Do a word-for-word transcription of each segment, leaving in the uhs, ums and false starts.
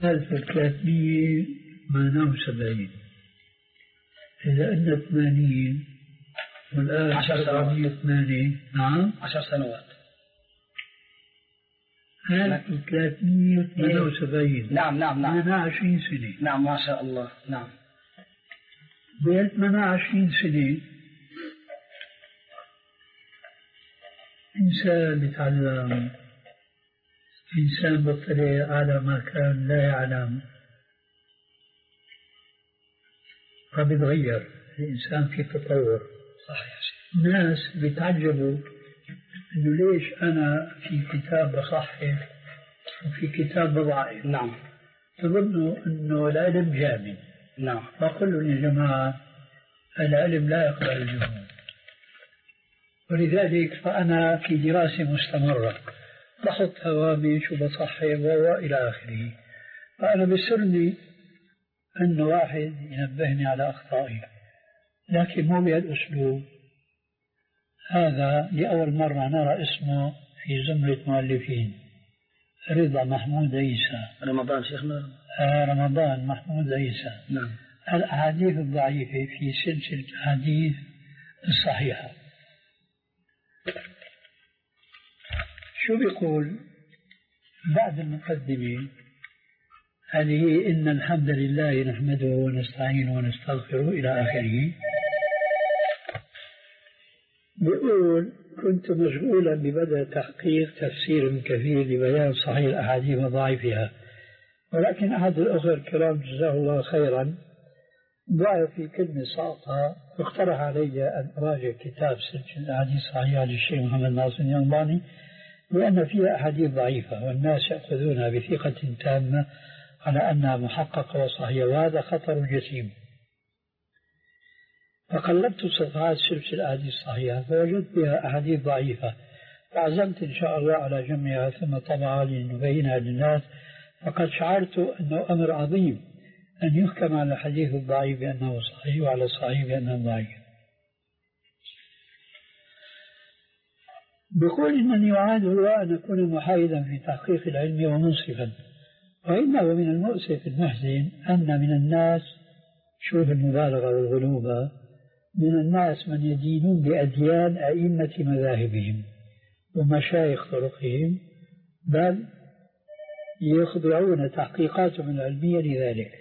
ألف وثلاثمئة وثمانية وسبعين. إذا أن ثمانين والآن عشر سنوات. ثمانية. نعم عشر سنوات. ألف وثلاثمئة وثمانية وسبعين. نعم نعم نعم. ثمانية وعشرين سنة. نعم ما شاء الله. نعم. بين ثمانية وعشرين سنة إنسان بيتعلم، إنسان بطلع على ما كان لا يعلم، فبيتغير الإنسان في تطور. صحيح. الناس بيتعجبوا إنه ليش أنا في كتاب بصحح وفي كتاب بضعف. نعم. تظنوا إنه العلم جامد. نعم. فقل لهم يا جماعة العلم لا يقبل الجمود، ولذلك فأنا في دراسة مستمرة، بحط هوامش وبصحح وإلى آخره. فأنا بسرني أن واحد ينبهني على أخطائي، لكن مو بهالأسلوب هذا. لأول مرة نرى اسمه في زمرة مؤلفين، رضا محمود عيسى. رمضان شيخنا. آه رمضان محمود عيسى. نعم. الأحاديث الضعيفة في سلسلة الأحاديث الصحيحة. شو بيقول بعد المقدمة هذه؟ إن الحمد لله نحمده ونستعينه ونستغفره إلى آخره. بيقول كنت مشغولا ببدء تحقيق تفسير كثير لبيان صحيح الأحاديث وضعيفها، ولكن أحد الأخوة الكرام جزاه الله خيرا ضاع في كلمة ساقطها، واقترح علي أن أراجع كتاب سلسلة الأحاديث الصحيحة للشيخ محمد ناصر الألباني، لأن فيها أحاديث ضعيفة والناس يأخذونها بثقة تامة على أنها محققة وصحيحة، وهذا خطر جسيم. فقلبت صفحات سلسلة الأحاديث الصحيحة فوجدت بها أحاديث ضعيفة، فعزمت إن شاء الله على جمعها ثم طبعها لنبينها للناس. فقد شعرت أنه أمر عظيم أن يحكم على الحديث الضعيف بأنه صحيح وعلى الصحيح بأنه ضعيف. بقول إنني أعاد الله أن أكون محايدا في تحقيق العلم ومنصفا، وإنه من المؤسف المحزن أن من الناس، شوف المبالغة والغلوبة، من الناس من يدينون بأديان أئمة مذاهبهم ومشايخ طرقهم، بل يخضعون تحقيقاتهم العلمية لذلك.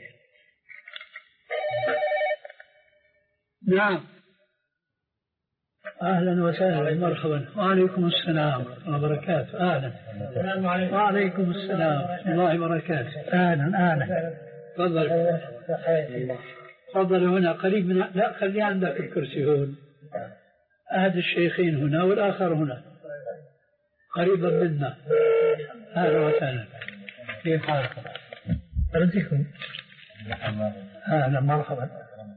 نعم. أهلا وسهلا مرحبا. وعليكم السلام ورحمة الله وبركاته. أهلا. وعليكم السلام ورحمة الله وبركاته. أهلا أهلا. تفضل. تفضل هنا قريب من، لا خلي عندك الكرسي هون. أحد الشيخين هنا والآخر هنا قريبا منا. أهلا وسهلا. كيف حالكم؟ أرجوكم. أهلا مرحبا.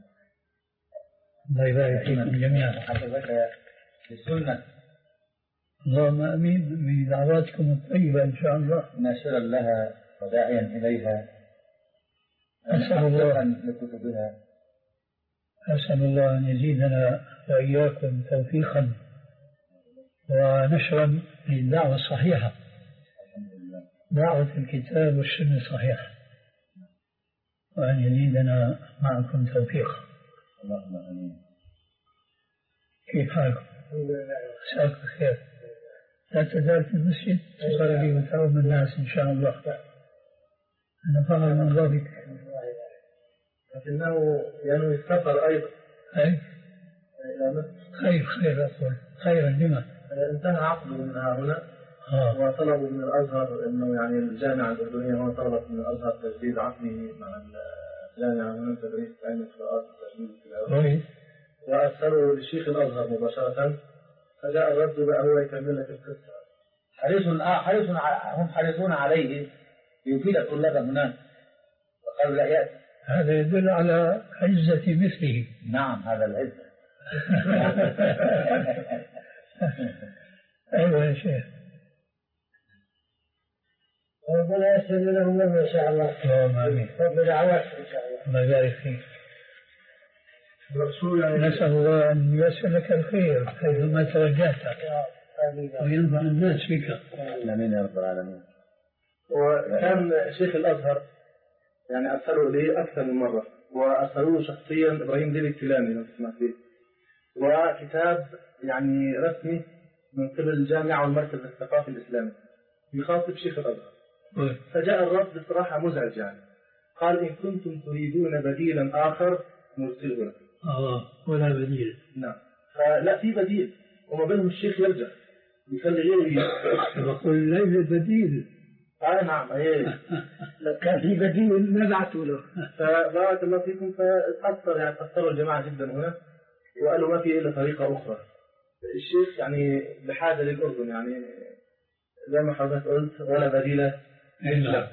الله يبارك فيكم جميعا. حفظك للسنة. اللهم امين بدعواتكم الطيبه ان شاء الله. ناشرا لها وداعيا اليها. اسال الله لكتبها. اسال الله ان يزيدنا واياكم توفيقا ونشرا للدعوه الصحيحه. دعوه الكتاب والسنه الصحيحه. وان يزيدنا معكم توفيقا. اللهم امين. كيف حالكم؟ مساك بخير. لا تزال في المسجد تصلي وتعوم الناس ان شاء الله. انا فاهم من ذلك. لكنه ينوي السفر ايضا. اي خير خير اقول خيرا لما انتهى عقده من هنا آه. وطلبوا من الازهر انه يعني الجامعه الاردنيه هون طلبت من الازهر تجديد عقده مع الجامعه هنا تدريس علم القراءات وتجديد التلاوه. وارسلوا لشيخ الازهر مباشره، فجاء الرد بقى هو يكمل لك القصه. حريص حريص هم حريصون عليه ليفيد الطلاب هناك وقالوا لا ياتي. هذا يدل على عزة مثله. نعم هذا العزة. أيوة يا شيخ. ربنا يسر لهم إن شاء الله. اللهم آمين. بدعوات إن شاء الله. الله يبارك فيك. نسأل الله أن ييسر لك الخير حيثما توجهت وينفع الناس بك. آمين يا رب العالمين. وكان شيخ الأزهر يعني أرسلوا إليه أكثر من مرة، وأرسلوه شخصيا إبراهيم ديب الكيلاني لو تسمع فيه، وكتاب يعني رسمي من قبل الجامعة والمركز الثقافي الإسلامي يخاطب شيخ الأزهر. فجاء الرد بصراحة مزعج، يعني قال إن كنتم تريدون بديلا آخر نرسله لكم. آه ولا بديل. نعم، فلا في بديل، وما بينهم الشيخ يرجع يخلي غيره. بقول ليس بديل. آه نعم إيه. لو كان في بديل نبعته له. فبارك الله فيكم. فتأثر يعني تأثروا الجماعة جدا هنا، وقالوا ما في إلا طريقة أخرى. الشيخ يعني بحاجة للأردن، يعني زي ما حضرتك قلت ولا بديل إلا.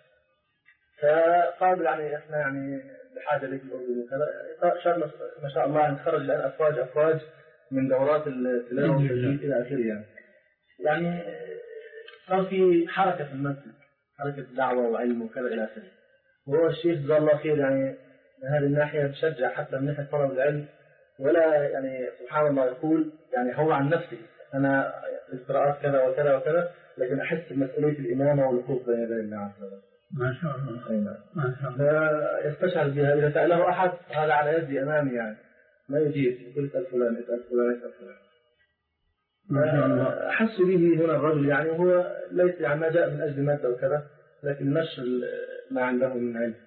فقال يعني إحنا يعني بحاجة لك الأردن وكذا. ما شاء الله يعني خرج الآن أفواج أفواج من دورات التلاوة إلى آخره. يعني يعني صار في حركة في المسجد، حركة دعوة وعلم وكذا إلى آخره. وهو الشيخ جزاه الله خير يعني من هذه الناحية بشجع حتى من ناحية طلب العلم، ولا يعني سبحان الله يقول يعني هو عن نفسه أنا القراءات كذا وكذا وكذا، لكن أحس بمسؤولية الإمامة والوقوف بين يدي الله عز وجل. ما شاء الله. أي نعم. ما شاء الله. يستشعر بها. إذا سأله أحد هذا على يدي أمامي، يعني ما يجيب يقول اسأل فلان اسأل فلان اسأل فلان. ما شاء الله. أحس به هنا الرجل، يعني هو ليس يعني ما جاء من أجل مادة وكذا، لكن نشر ما عنده من علم.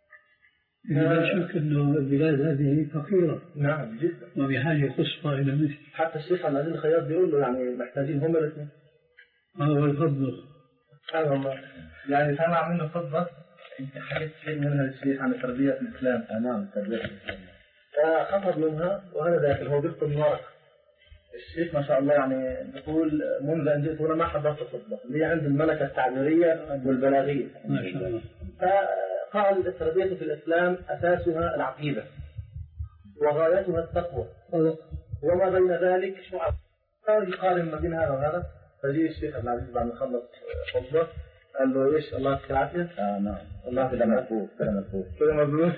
لا شك أنه البلاد هذه فقيرة. نعم جدا، وبحاجة قصوى إلى مثل. حتى الشيخ عبد العزيز الخياط بيقول له يعني محتاجين هم الاثنين. هو الفضل. سبحان الله. يعني سمع منه خطبة انت حكيت شيء منها للشيخ عن تربية الإسلام. نعم تربية الإسلام. فخطب منها وأنا داخل هو بيكتب ورق. الشيخ ما شاء الله يعني بيقول منذ أن جئت هنا ما حضرت خطبة، لي عند الملكة التعبيرية والبلاغية. ما شاء الله. فقال التربية في الإسلام أساسها العقيدة وغايتها التقوى، وما بين ذلك شعب. يقارن ما بين هذا وهذا. فجي الشيخ عبد العزيز بعد ما خلص خطبة قال له ايش الله يسعدك؟ اه نعم الله كده مفهوم كده مفهوم كده مظبوط.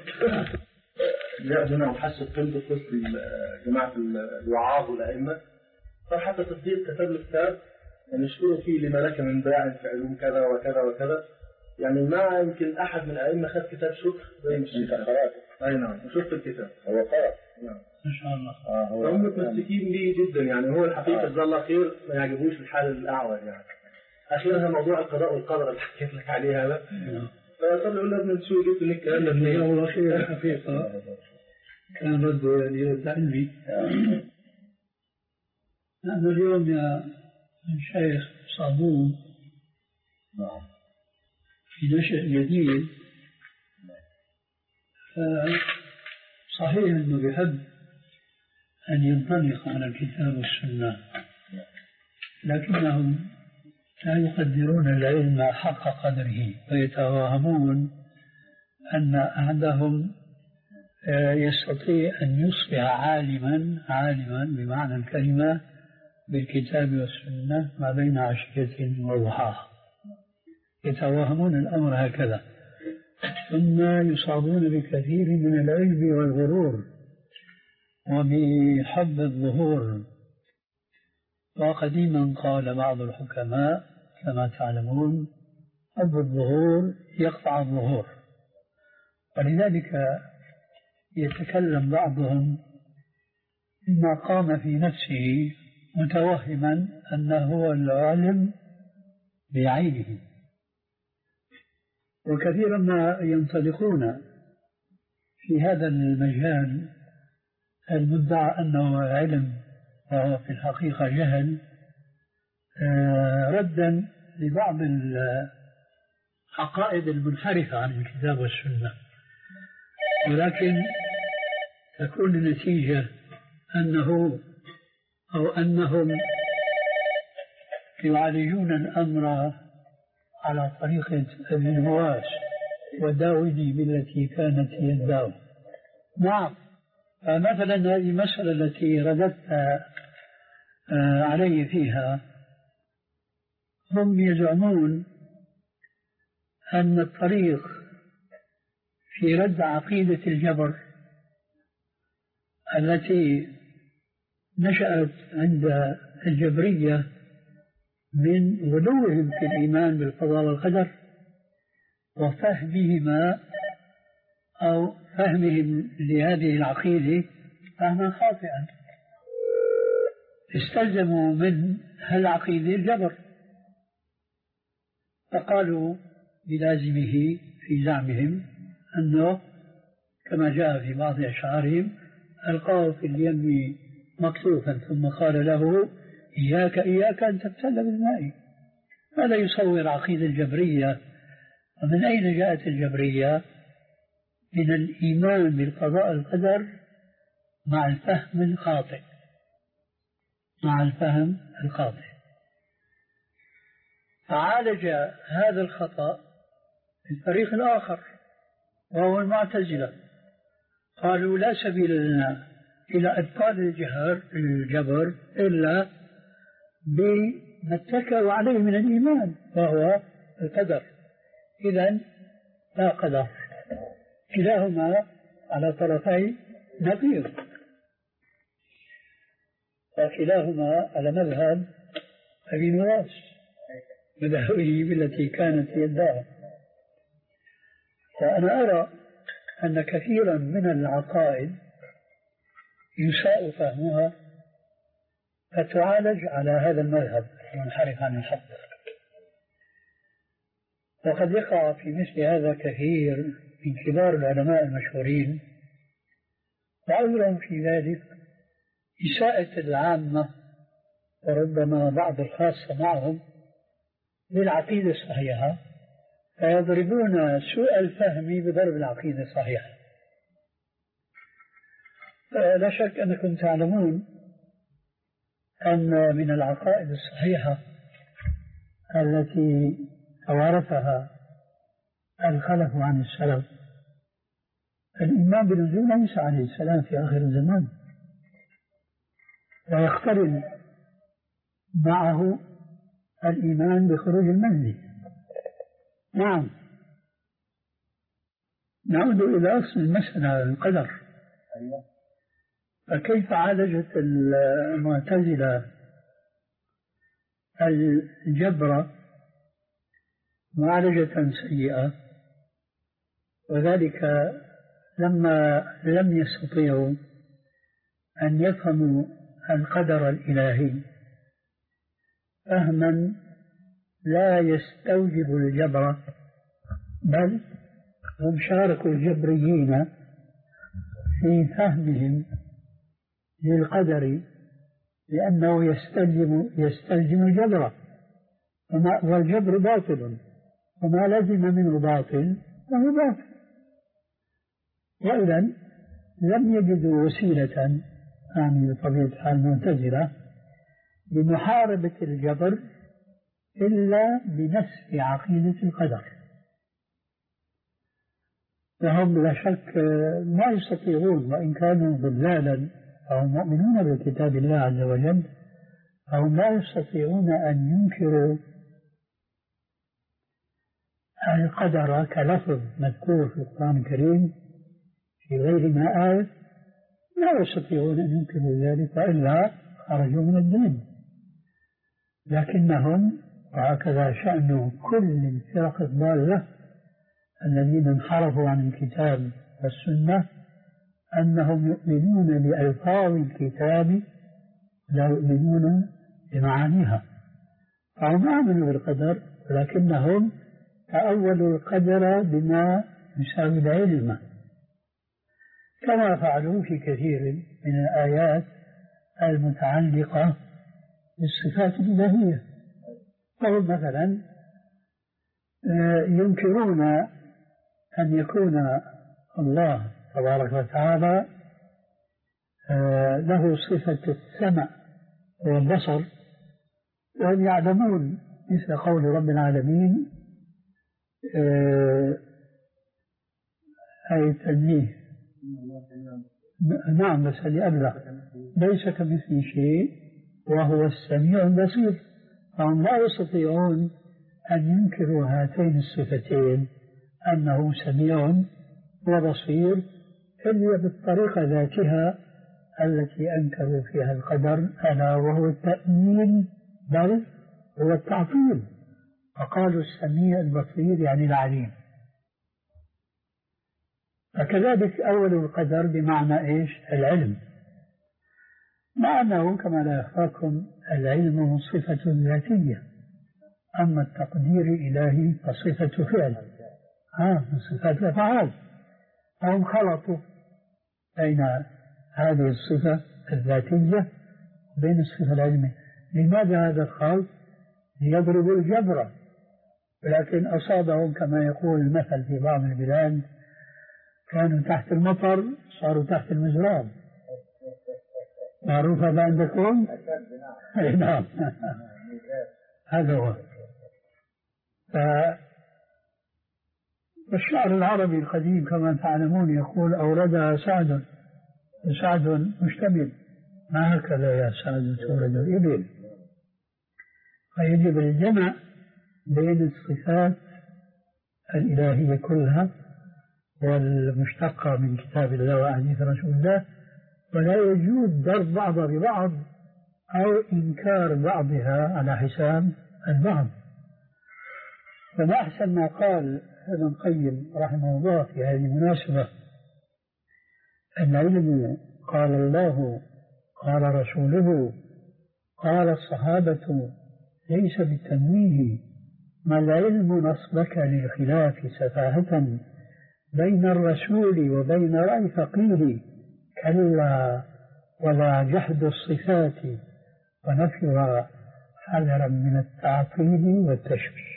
جاء هنا وحس بقيمته في وسط جماعة الوعاظ والأئمة. فحتى تصديق كتب له كتاب يعني يشكروا فيه لما لك من باع في علوم كذا وكذا وكذا. يعني ما يمكن أحد من الأئمة خد كتاب شكر زي الشيخ. أي نعم وشفت الكتاب هو قرأ. نعم ما شاء الله. آه هم متمسكين به جدا. يعني هو الحقيقة جزاه الله خير ما يعجبوش الحال الأعور. يعني أخيرا موضوع القضاء والقدر اللي حكيت لك عليه هذا. فصار يقول لك من شو جبت لك الكلام ده منين؟ والله خير الحقيقة كان رده يعني رد علمي. أنا اليوم يا شيخ صابون في نشأ جديد. صحيح أنه بحب أن ينطلق على الكتاب والسنة، لكنهم لا يقدرون العلم حق قدره، ويتوهمون أن أحدهم يستطيع أن يصبح عالما عالما بمعنى الكلمة بالكتاب والسنة ما بين عشية وضحاها. يتوهمون الأمر هكذا، ثم يصابون بكثير من العجب والغرور وبحب الظهور. وقديما قال بعض الحكماء كما تعلمون حب الظهور يقطع الظهور، ولذلك يتكلم بعضهم بما قام في نفسه متوهما أنه هو العالم بعينه. وكثيرا ما ينطلقون في هذا المجال المدعى أنه علم وهو في الحقيقة جهل، ردا لبعض العقائد المنحرفة عن الكتاب والسنة، ولكن تكون النتيجة أنه أو أنهم يعالجون الأمر على طريقة ابن نواس وداودي بالتي كانت يداه. نعم، مثلا هذه المسألة التي رددت علي فيها، هم يزعمون أن الطريق في رد عقيدة الجبر التي نشأت عند الجبرية من غلوهم في الإيمان بالقضاء والقدر وفهمهما أو فهمهم لهذه العقيدة فهما خاطئا، استلزموا من هالعقيدة الجبر، فقالوا بلازمه في زعمهم أنه كما جاء في بعض أشعارهم: ألقاه في اليم مكتوفا ثم قال له: إياك إياك أن تبتل بالماء. هذا يصور عقيدة الجبرية. ومن أين جاءت الجبرية؟ من الإيمان بالقضاء القدر مع الفهم الخاطئ مع الفهم الخاطئ فعالج هذا الخطأ الفريق الآخر وهو المعتزلة. قالوا: لا سبيل لنا إلى إبطال الجهر الجبر إلا بما اتكأوا عليه من الإيمان وهو القدر. إذن لا قدر، كلاهما على طرفي نقيض، وكلاهما على مذهب أبي نواس مذهبه بالتي كانت يدعى. وأنا أرى أن كثيرا من العقائد يساء فهمها فتعالج على هذا المذهب المنحرف عن الحق. وقد يقع في مثل هذا كثير من كبار العلماء المشهورين، وعذرهم في ذلك إساءة العامة وربما بعض الخاصة معهم للعقيدة الصحيحة، فيضربون سوء الفهم بضرب العقيدة الصحيحة. لا شك أنكم تعلمون أن من العقائد الصحيحة التي توارثها الخلف عن السلف الإيمان بنزول عيسى عليه السلام في آخر الزمان، ويقترن معه الإيمان بخروج المهدي. نعم، نعود إلى أصل المسألة القدر. فكيف عالجت المعتزلة الجبر معالجة سيئة؟ وذلك لما لم يستطيعوا أن يفهموا القدر الإلهي فهما لا يستوجب الجبر، بل هم شاركوا الجبريين في فهمهم للقدر لأنه يستلزم يستلزم الجبر، والجبر باطل، وما لزم منه باطل فهو باطل. وإذن لم يجدوا وسيلة أعني بطبيعة المعتزلة لمحاربة الجبر إلا بنسف عقيدة القدر. وهم لا شك ما يستطيعون، وإن كانوا ضلالا فهم مؤمنون بكتاب الله عز وجل، فهم لا يستطيعون أن ينكروا القدر كلفظ مذكور في القرآن الكريم في غير ما آية، لا يستطيعون أن ينكروا ذلك وإلا خرجوا من الدين. لكنهم، وهكذا شأن كل الفرق الضالة الذين انحرفوا عن الكتاب والسنة، أنهم يؤمنون بألفاظ الكتاب لا يؤمنون بمعانيها. فهم آمنوا بالقدر لكنهم تأولوا القدر بما يساوي العلم، كما فعلوا في كثير من الآيات المتعلقة بالصفات الإلهية. فهم مثلا ينكرون أن يكون الله تبارك وتعالى له صفة السمع والبصر، وهم يعلمون مثل قول رب العالمين أي تنزيه، نعم بس اللي أبلغ، ليس كمثله شيء وهو السميع البصير. فهم لا يستطيعون أن ينكروا هاتين الصفتين أنه سميع وبصير إلا بالطريقة ذاتها التي أنكروا فيها القدر، ألا وهو التأمين بل هو التعطيل. فقالوا السميع البصير يعني العليم. فكذلك أول القدر بمعنى إيش؟ العلم، مع أنه كما لا يخفاكم العلم صفة ذاتية، أما التقدير الإلهي فصفة فعل، ها من صفات الأفعال. فهم خلطوا بين هذه الصفة الذاتية وبين الصفة العلمية. لماذا هذا الخلط؟ ليضربوا الجبر، ولكن أصابهم كما يقول المثل في بعض البلاد: كانوا تحت المطر صاروا تحت المزراب. معروف هذا عندكم؟ نعم. هذا هو. والشعر العربي القديم كما تعلمون يقول: أوردها سعد، سعد مشتمل، ما هكذا يا سعد تورد الإبل. فيجب الجمع بين الصفات الإلهية كلها والمشتقة من كتاب الله وأحاديث رسول الله، ولا يجوز ضرب بعضها ببعض أو إنكار بعضها على حساب البعض. فما أحسن ما قال ابن القيم رحمه الله في هذه المناسبة: العلم قال الله قال رسوله قال الصحابة ليس بالتمويه، ما العلم نصبك للخلاف سفاهة بين الرسول وبين رأي فقيه، كلا ولا جحد الصفات ونفيها حذرا من التعطيل والتشبيه.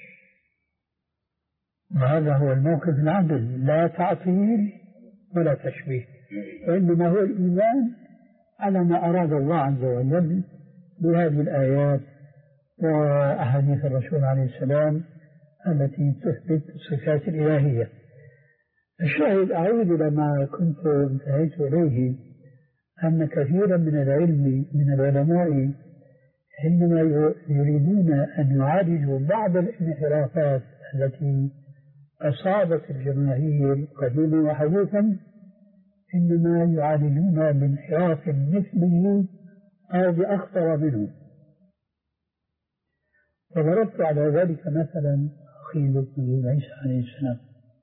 وهذا هو الموقف العدل، لا تعطيل ولا تشبيه، وإنما هو الإيمان على ما أراد الله عز وجل بهذه الآيات وأحاديث الرسول عليه السلام التي تثبت الصفات الإلهية. الشاهد أعود إلى ما كنت انتهيت إليه، أن كثيرا من العلم من العلماء حينما يريدون أن يعالجوا بعض الانحرافات التي أصابت الجماهير قديما وحديثا، إنما يعالجون بانحراف مثله أو بأخطر منه. وضربت على ذلك مثلا أخي ابن عيسى عليه السلام.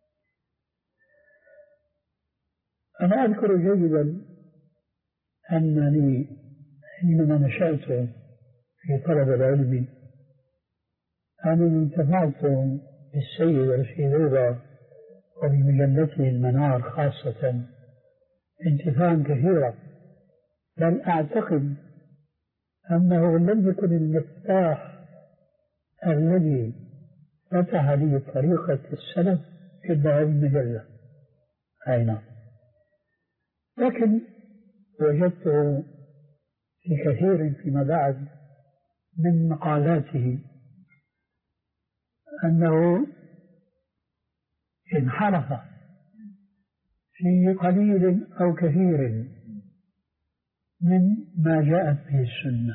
أنا أذكر جيدا أنني حينما نشأت في طلب العلم أنا انتفعت بالسيد رشيد رضا وبمجلته المنار خاصة انتفاعا كثيرا، بل أعتقد أنه لم يكن المفتاح الذي فتح لي طريقة السلف إلا هذه المجلة. أي نعم. لكن وجدته في كثير فيما بعد من مقالاته أنه انحرف في قليل أو كثير من ما جاءت به السنة.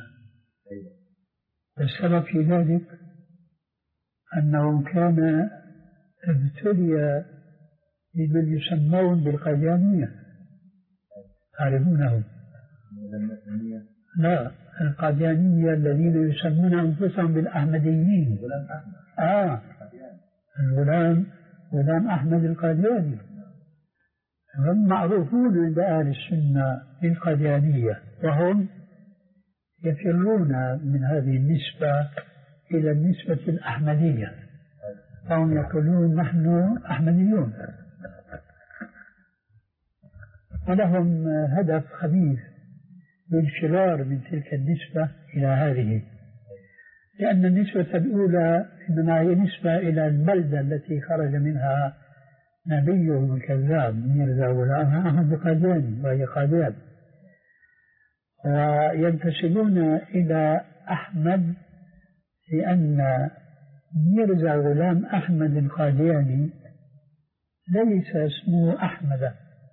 والسبب في ذلك أنه كان ابتلي بمن يسمون بالقاديانية، تعرفونهم؟ لا، القاديانية الذين يسمون أنفسهم بالأحمديين. آه الغلام غلام أحمد القادياني، هم معروفون عند أهل السنة بالقاديانية، وهم يفرون من هذه النسبة إلى النسبة الأحمدية، فهم يقولون نحن أحمديون، ولهم هدف خبيث بالفرار من تلك النسبة إلى هذه، لأن النسبة الأولى إنما هي نسبة إلى البلدة التي خرج منها نبيه الكذاب ميرزا غلام أحمد القادياني وهي قاديان، وينتسبون إلى أحمد لأن ميرزا غلام أحمد القادياني ليس اسمه أحمد،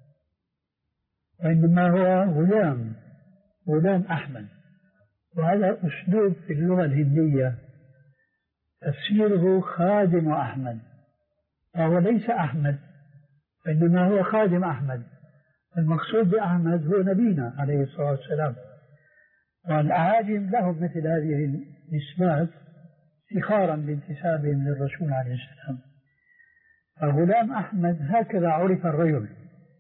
وإنما هو غلام غلام أحمد. وهذا أسلوب في اللغة الهندية تفسيره خادم أحمد، فهو ليس أحمد وإنما هو خادم أحمد. المقصود بأحمد هو نبينا عليه الصلاة والسلام، والأعاجم لهم مثل هذه النسبات افتخارا بانتسابهم للرسول عليه السلام. فغلام أحمد هكذا عرف الرجل،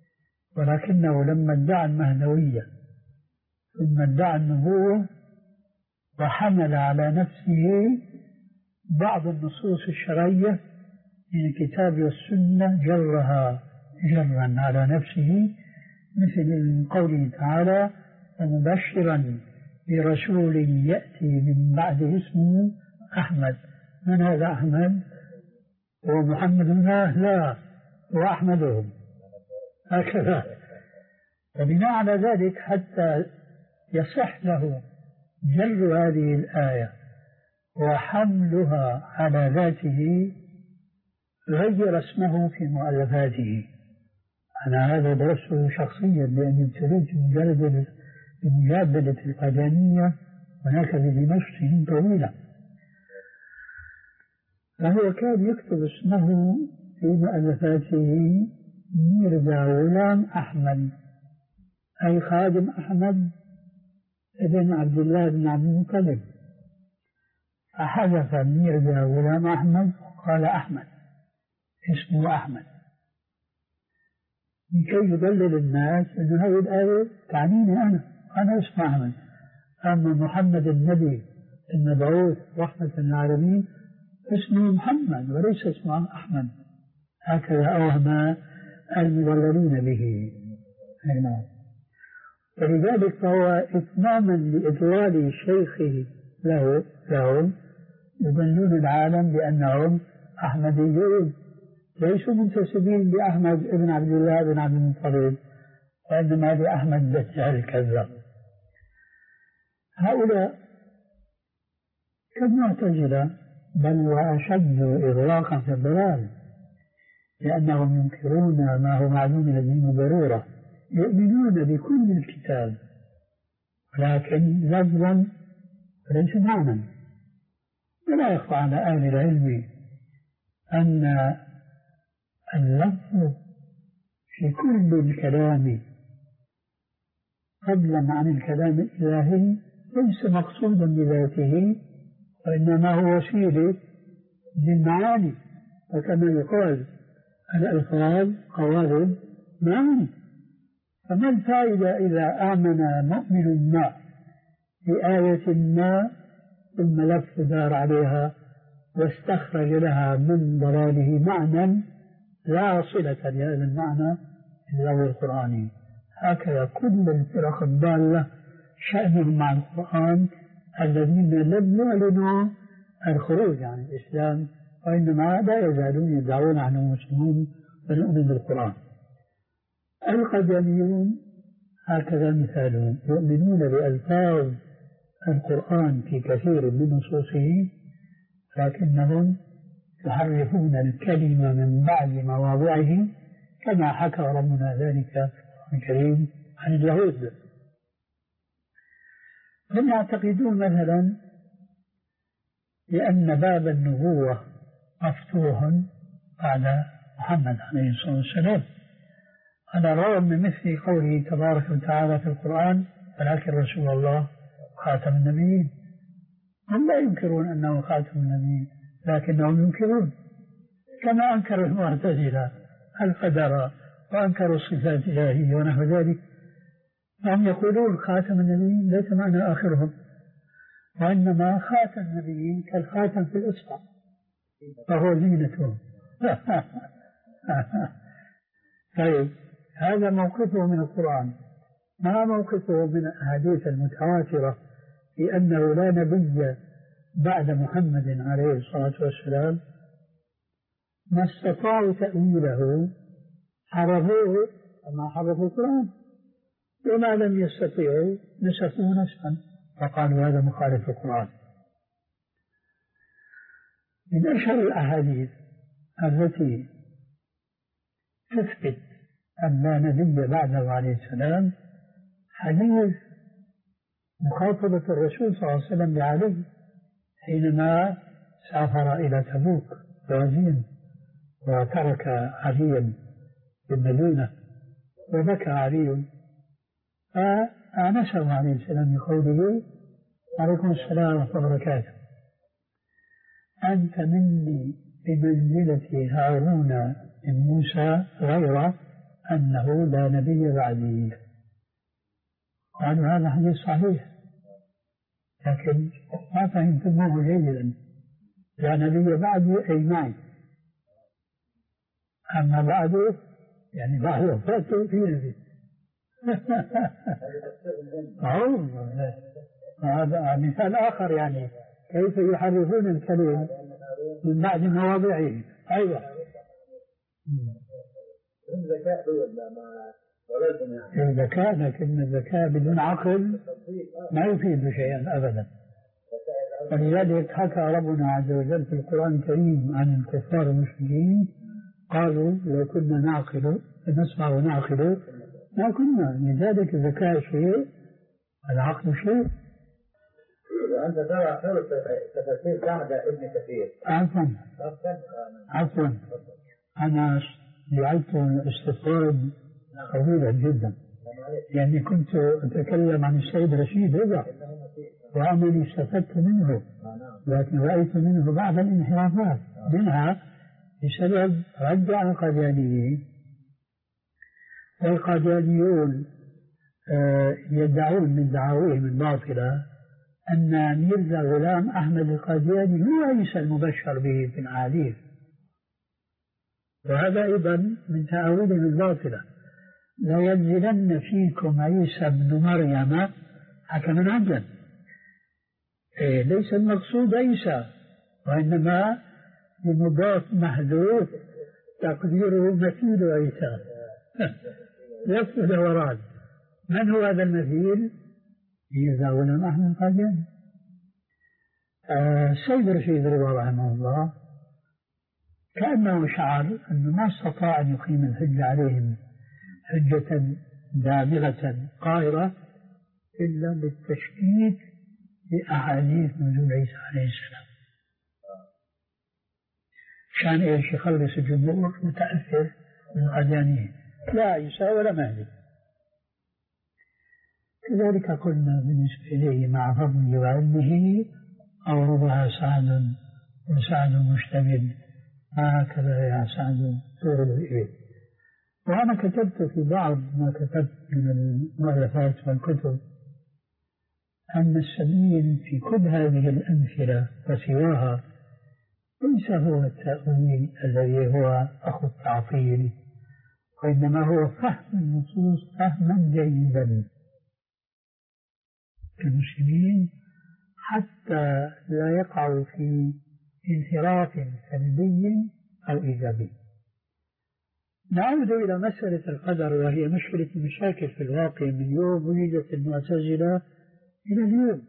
ولكنه لما ادعى المهدوية ثم ادعى النبوة وحمل على نفسه بعض النصوص الشرعية من الكتاب والسنة جرها جرا على نفسه، مثل قوله تعالى: ومبشرا برسول يأتي من بعد اسمه أحمد. من هذا أحمد؟ هو محمد الله؟ لا، هو أحمدهم. هكذا. وبناء على ذلك حتى يصح له جر هذه الآية وحملها على ذاته غير اسمه في مؤلفاته. أنا هذا درسته شخصيا لأني ابتليت بمجرد بمجادلة القدانية هناك بدمشق سنين طويلة. فهو كان يكتب اسمه في مؤلفاته ميرزا غلام أحمد، أي خادم أحمد ابن عبد الله بن عبد المطلب، فحذف ميرزا غلام أحمد وقال أحمد، اسمه أحمد، لكي يدلل الناس أن هذه الآية تعنيني أنا أنا اسمي أحمد، أما محمد النبي المبعوث رحمة للعالمين اسمه محمد وليس اسمه أحمد. هكذا أوهم المضللين به. ولذلك فهو إتماما لإضلال شيخه له لهم يدلون العالم بأنهم أحمديون ليسوا منتسبين لأحمد بن عبد الله بن عبد المطلب، وإنما لأحمد الدجال الكذاب. هؤلاء كالمعتزلة بل وأشد إغراقا في الضلال، لأنهم ينكرون ما هو معلوم من الدين ضرورة، يؤمنون بكل الكتاب ولكن لفظا وليس معنى. ولا يخفى على أهل العلم أن اللفظ في كل الكلام فضلا عن الكلام الإلهي ليس مقصودا بذاته، وإنما هو وسيلة للمعاني، وكما يقال الألفاظ قوالب معاني. فما الفائدة إذا آمن مؤمن ما بآية ما ثم لف دار عليها واستخرج لها من ضلاله معنى لا صلة لهذا المعنى إلا هو القرآني؟ هكذا كل الفرق الضالة شأنهم مع القرآن الذين لم يعلنوا الخروج عن الإسلام، وإنما لا يزالون يدعون عنهم مسلمون ونؤمن بالقرآن. القدميون هكذا مثالهم، يؤمنون بألفاظ القرآن في كثير من نصوصه، لكنهم يحرفون الكلمة من بعد مواضعه كما حكى ربنا ذلك في القرآن الكريم عن اليهود. هم يعتقدون مثلا بأن باب النبوة مفتوح بعد محمد عليه الصلاة والسلام، على الرغم من مثل قوله تبارك وتعالى في القرآن: ولكن رسول الله خاتم النبيين. هم لا ينكرون أنه خاتم النبيين، لكنهم ينكرون كما أنكروا المعتزلة القدر وأنكروا الصفات الإلهية ونحو ذلك. هم يقولون خاتم النبيين ليس معنى آخرهم، وإنما خاتم النبيين كالخاتم في الإصبع فهو زينتهم. طيب، هذا موقفه من القرآن. ما موقفه من الأحاديث المتواترة في أنه لا نبي بعد محمد عليه الصلاة والسلام؟ ما استطاعوا تأويله حرفوه كما حرفوا القرآن، وما لم يستطيعوا نسخوه نسخا فقالوا هذا مخالف القرآن. من أشهر الأحاديث التي تثبت أن لا نبي بعده عليه السلام حديث مخاطبة الرسول صلى الله عليه وسلم لعلي حينما سافر إلى تبوك غازيا وترك عليا بالمدينة، وبكى علي فآنسه عليه السلام بقوله: عليكم السلام ورحمة الله وبركاته، أنت مني بمنزلة هارون من موسى غير أنه لا نبي بعدي. قالوا هذا حديث صحيح، لكن ما فهمتموه جيدا. لا نبي بعدي أي معي، أما بعده يعني بعد وفاته في نبي. هذا مثال آخر، يعني كيف يحرفون الكلم من بعد مواضعه. أيوة الذكاء، لكن الذكاء بدون عقل ما يفيد شيئا أبدا. ولذلك حكى ربنا عز وجل في القرآن الكريم عن الكفار المشركين، قالوا لو كنا نعقل نسمع ونعقل ما كنا. لذلك الذكاء شيء، العقل شيء. أنت ترى خير تفسير بعد ابن كثير. عفوا عفوا أنا جعلت الاستطراد طويلا جدا، لأني كنت أتكلم عن السيد رشيد رضا وأنني استفدت منه، لكن رأيت منه بعض الانحرافات، منها بسبب رد على القاديانيين. والقاديانيون يدعون من دعاويهم الباطلة أن ميرزا غلام أحمد القادياني هو عيسى المبشر به في الأحاديث، وهذا أيضا من تأويلهم الباطلة. لا ينزلن فيكم عيسى ابن مريم حكما عدلا. إيه ليس المقصود عيسى، وإنما بمضاف محذوف تقديره مثيل عيسى. يفعل وراد. من هو هذا المثيل؟ ميرزا غلام أحمد القادياني. السيد رشيد رضا رحمه الله كأنه شعر أنه ما استطاع أن يقيم الحجة عليهم حجة دامغة قاهرة إلا بالتشكيك بأحاديث نزول عيسى عليه السلام، كان إيش يخلص الجمهور متأثر من القاديانيين، لا عيسى ولا مهدي. كذلك قلنا بالنسبة إليه مع فضله وعلمه أوردها سعد وسعد مشتمل، هكذا يا سعد تورد إليه. وأنا كتبت في بعض ما كتبت من المؤلفات والكتب أن السبيل في كل هذه الأمثلة وسواها ليس هو التأويل الذي هو أخو التعطيل، وإنما هو فهم النصوص فهما جيدا كالمسلمين حتى لا يقعوا في انحراف سلبي أو إيجابي. نعود إلى مسألة القدر، وهي مشكلة المشاكل في الواقع من يوم ولدت المعتزلة إلى اليوم.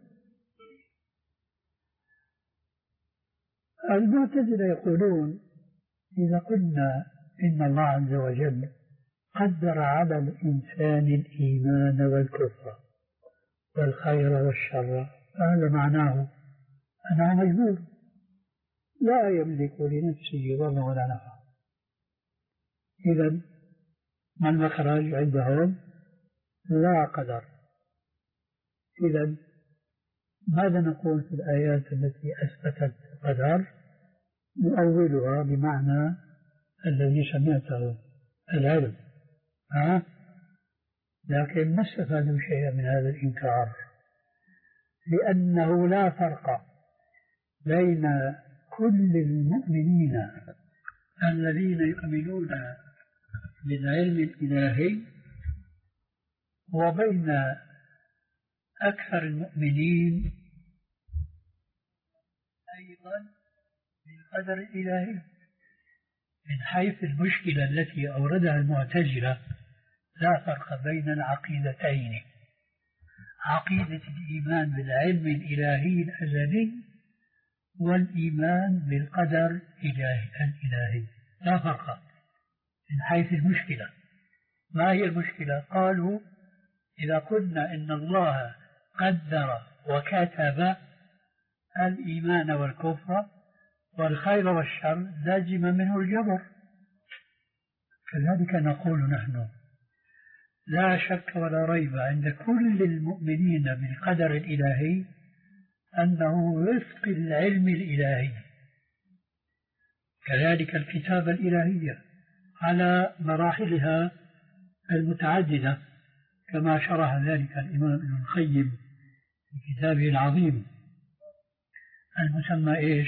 المعتزلة يقولون إذا قلنا إن الله عز وجل قدر على الإنسان الإيمان والكفر والخير والشر، فهذا معناه أنه مجبور لا يملك لنفسه ضرا ولا نفعا. إذن ما المخرج عندهم؟ لا قدر. إذن ماذا نقول في الآيات التي أثبتت قدر؟ نؤولها بمعنى الذي سمعته العلم، ها؟ لكن ما استفادوا شيئا من هذا الإنكار، لأنه لا فرق بين كل المؤمنين الذين يؤمنون بالعلم الإلهي وبين أكثر المؤمنين أيضا بالقدر الإلهي. من حيث المشكلة التي أوردها المعتزلة لا فرق بين العقيدتين، عقيدة الإيمان بالعلم الإلهي الأزلي والإيمان بالقدر الإلهي، لا فرق من حيث المشكلة. ما هي المشكلة؟ قالوا إذا قلنا إن الله قدر وكتب الإيمان والكفر والخير والشر لازم منه الجبر. كذلك نقول نحن لا شك ولا ريب عند كل المؤمنين بالقدر الإلهي أنه وفق العلم الإلهي. كذلك الكتابة الإلهية على مراحلها المتعددة كما شرح ذلك الإمام ابن القيم في كتابه العظيم المسمى إيش؟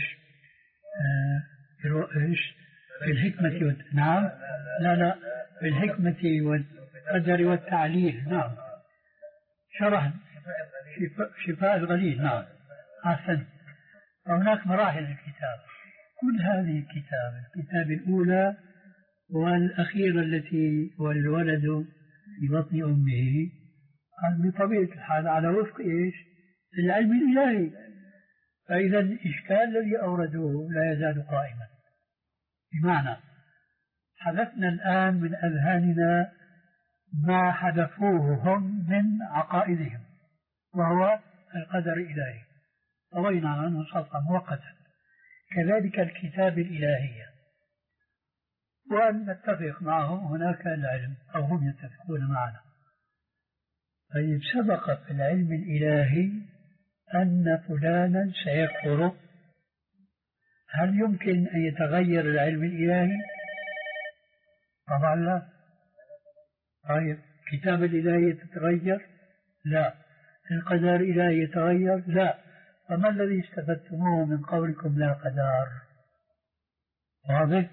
آه إيش؟ في الحكمة والت... نعم لا لا في الحكمة والقدر والتعليل. نعم شرح شفاء, شفاء الغليل. نعم أحسن. وهناك مراحل الكتاب. كل هذه الكتاب الكتاب الأولى والأخيرة التي والولد في بطن أمه بطبيعة الحال على وفق إيش؟ العلم الإلهي. فإذا الإشكال الذي أوردوه لا يزال قائما، بمعنى حذفنا الآن من أذهاننا ما حذفوه هم من عقائدهم وهو القدر الإلهي، طوينا عنه صفحة مؤقتا. كذلك الكتاب الإلهية، وأن نتفق معهم هناك العلم أو هم يتفقون معنا. طيب سبق في العلم الإلهي أن فلانا سيكفر، هل يمكن أن يتغير العلم الإلهي؟ طبعا لا. طيب كتاب الإلهي يتغير؟ لا. القدر الإلهي يتغير؟ لا. فما الذي استفدتموه من قولكم لا قدر؟ واضح؟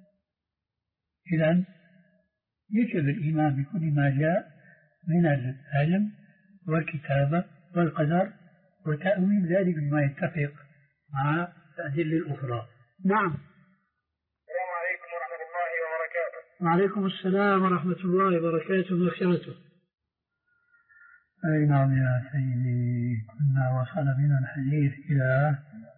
إذن يجب الإيمان بكل ما جاء من العلم والكتابة والقدر وتأويل ذلك بما يتفق مع الأدلة الأخرى. نعم. السلام عليكم ورحمة الله وبركاته. وعليكم السلام ورحمة الله وبركاته ومغفرته. أي نعم يا سيدي، كنا وصل بنا الحديث إلى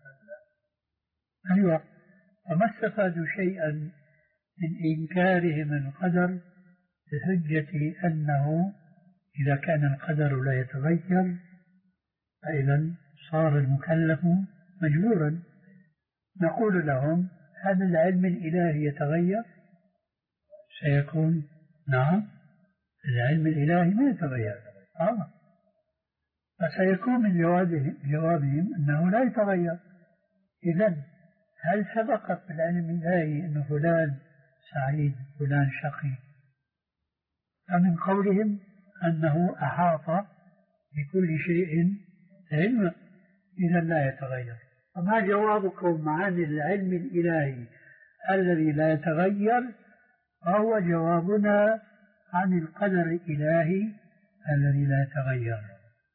أيوة. فما استفادوا شيئا من إنكارهم القدر بحجة أنه إذا كان القدر لا يتغير فإذا صار المكلف مجبورا. نقول لهم هل العلم الإلهي يتغير؟ سيكون نعم، العلم الإلهي ما يتغير. آه. فسيكون من جوابهم, جوابهم أنه لا يتغير. إذن هل سبق في العلم الإلهي أن فلان سعيد فلان شقي؟ فمن قولهم أنه أحاط بكل شيء علما، إذا لا يتغير. فما جوابكم عن العلم الإلهي الذي لا يتغير؟ فهو جوابنا عن القدر الإلهي الذي لا يتغير.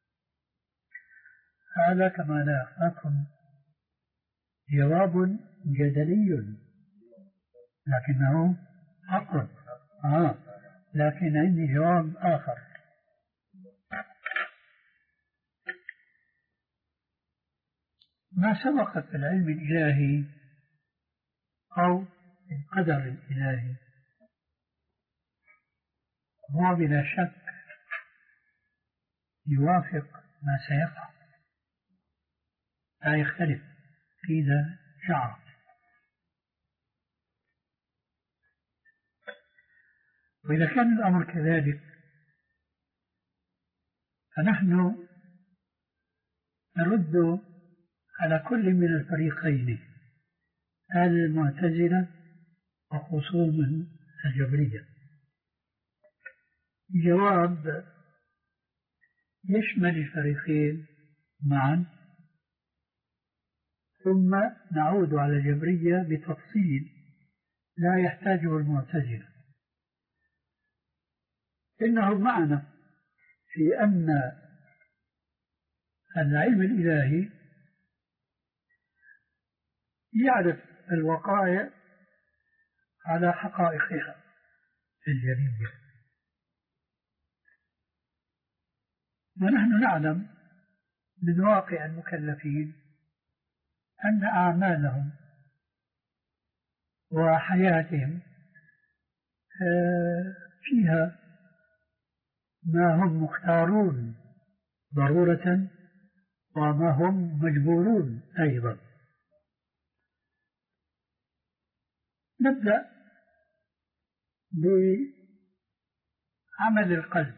هذا كما لا أخفاكم جواب جدلي لكنه حق. آه. لكن عندي جواب آخر. ما سبق في العلم الإلهي أو القدر الإلهي هو بلا شك يوافق ما سيقع، لا يختلف إذا شعر. وإذا كان الأمر كذلك فنحن نرد على كل من الفريقين، أهل المعتزلة وخصوم الجبرية، جواب يشمل الفريقين معا، ثم نعود على الجبرية بتفصيل لا يحتاجه المعتزلة. إنهم معنا في أن العلم الإلهي يعرف الوقائع على حقائقها الجلية، ونحن نعلم من واقع المكلفين أن أعمالهم وحياتهم فيها ما هم مختارون ضرورة وما هم مجبورون أيضا. نبدأ بعمل القلب.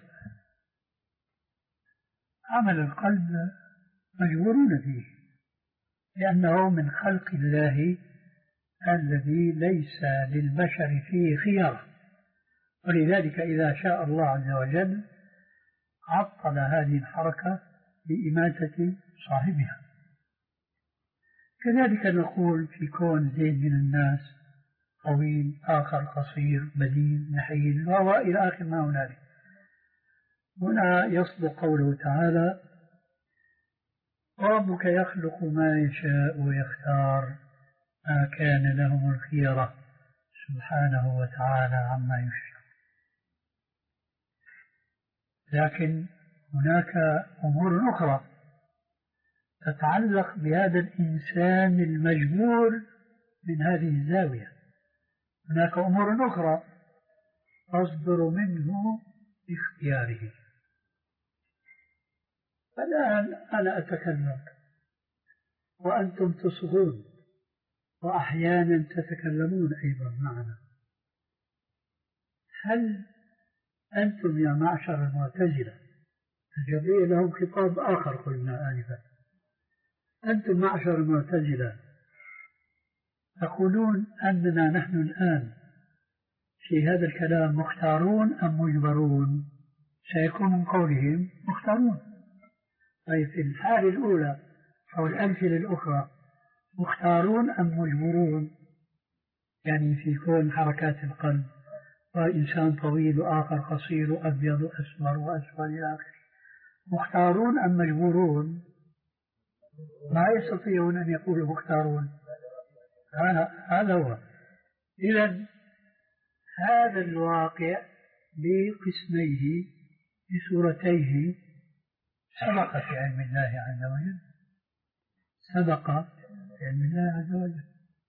عمل القلب مجبورون فيه لأنه من خلق الله الذي ليس للبشر فيه خيار، ولذلك إذا شاء الله عز وجل عطل هذه الحركة بإماتة صاحبها. كذلك نقول في كون زيد من الناس طويل، آخر قصير، بدين، نحيل، وهو إلى آخر ما هنالك. هنا يصدق قوله تعالى: وربك يخلق ما يشاء ويختار ما كان لهم الخيرة سبحانه وتعالى عما يشرك. لكن هناك أمور أخرى تتعلق بهذا الإنسان المجبور من هذه الزاوية. هناك أمور أخرى تصدر منه باختياره. الآن أنا أتكلم وأنتم تصغون، وأحيانا تتكلمون أيضا معنا. هل أنتم يا معشر المعتزلة، الجبرية لهم خطاب آخر قلنا آنفا، أنتم معشر المعتزلة تقولون أننا نحن الآن في هذا الكلام مختارون أم مجبرون؟ سيكون من قولهم مختارون. طيب في الحالة الأولى أو الأمثلة الأخرى مختارون أم مجبرون؟ يعني في كون حركات القلب، وإنسان طويل وآخر قصير وأبيض وأسمر وأسود إلى آخره، مختارون أم مجبورون؟ ما يستطيعون أن يقولوا مختارون. هذا هو. إذن هذا الواقع بقسميه بصورتيه سبق في علم الله عز وجل، سبق في علم الله عز وجل.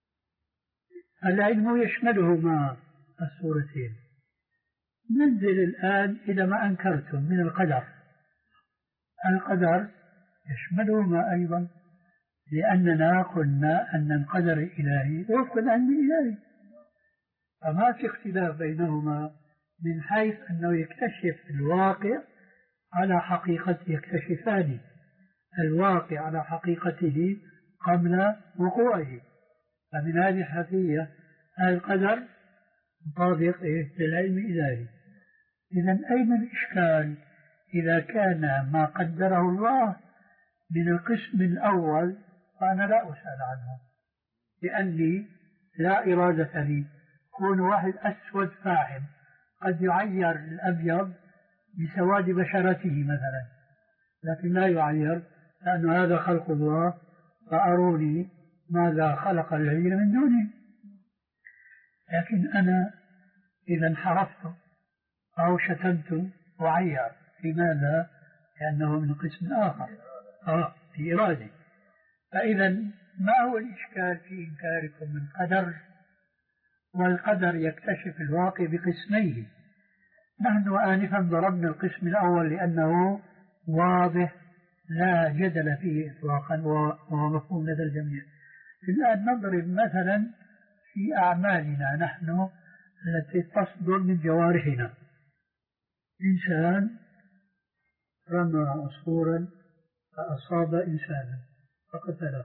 العلم يشملهما الصورتين. ننزل الآن إلى ما أنكرتم من القدر. القدر يشملهما أيضا، لأننا قلنا أن القدر الإلهي وفق العلم الإلهي، فما في اختلاف بينهما من حيث أنه يكتشف الواقع على حقيقته، يكتشفان الواقع على حقيقته قبل وقوعه. فمن هذه الحقيقة القدر مطابق للعلم الإلهي. إذن أين الإشكال إذا كان ما قدره الله من القسم الأول؟ فأنا لا أسأل عنه، لأني لا إرادة لي. كون واحد أسود فاحم قد يعير الأبيض بسواد بشرته مثلا، لكن لا يعير، لأن هذا خلق الله، فأروني ماذا خلق الذين من دونه. لكن أنا إذا انحرفت أو شتمت وعير، لماذا؟ لأنه من قسم آخر آه في إرادة. فإذا ما هو الإشكال في إنكاركم من قدر؟ والقدر يكتشف الواقع بقسميه. نحن آنفا ضربنا القسم الأول لأنه واضح لا جدل فيه إطلاقا وهو مفهوم لدى الجميع. الآن نضرب مثلا في أعمالنا نحن التي تصدر من جوارحنا. إنسان رمى عصفورا فأصاب إنسانا فقتله،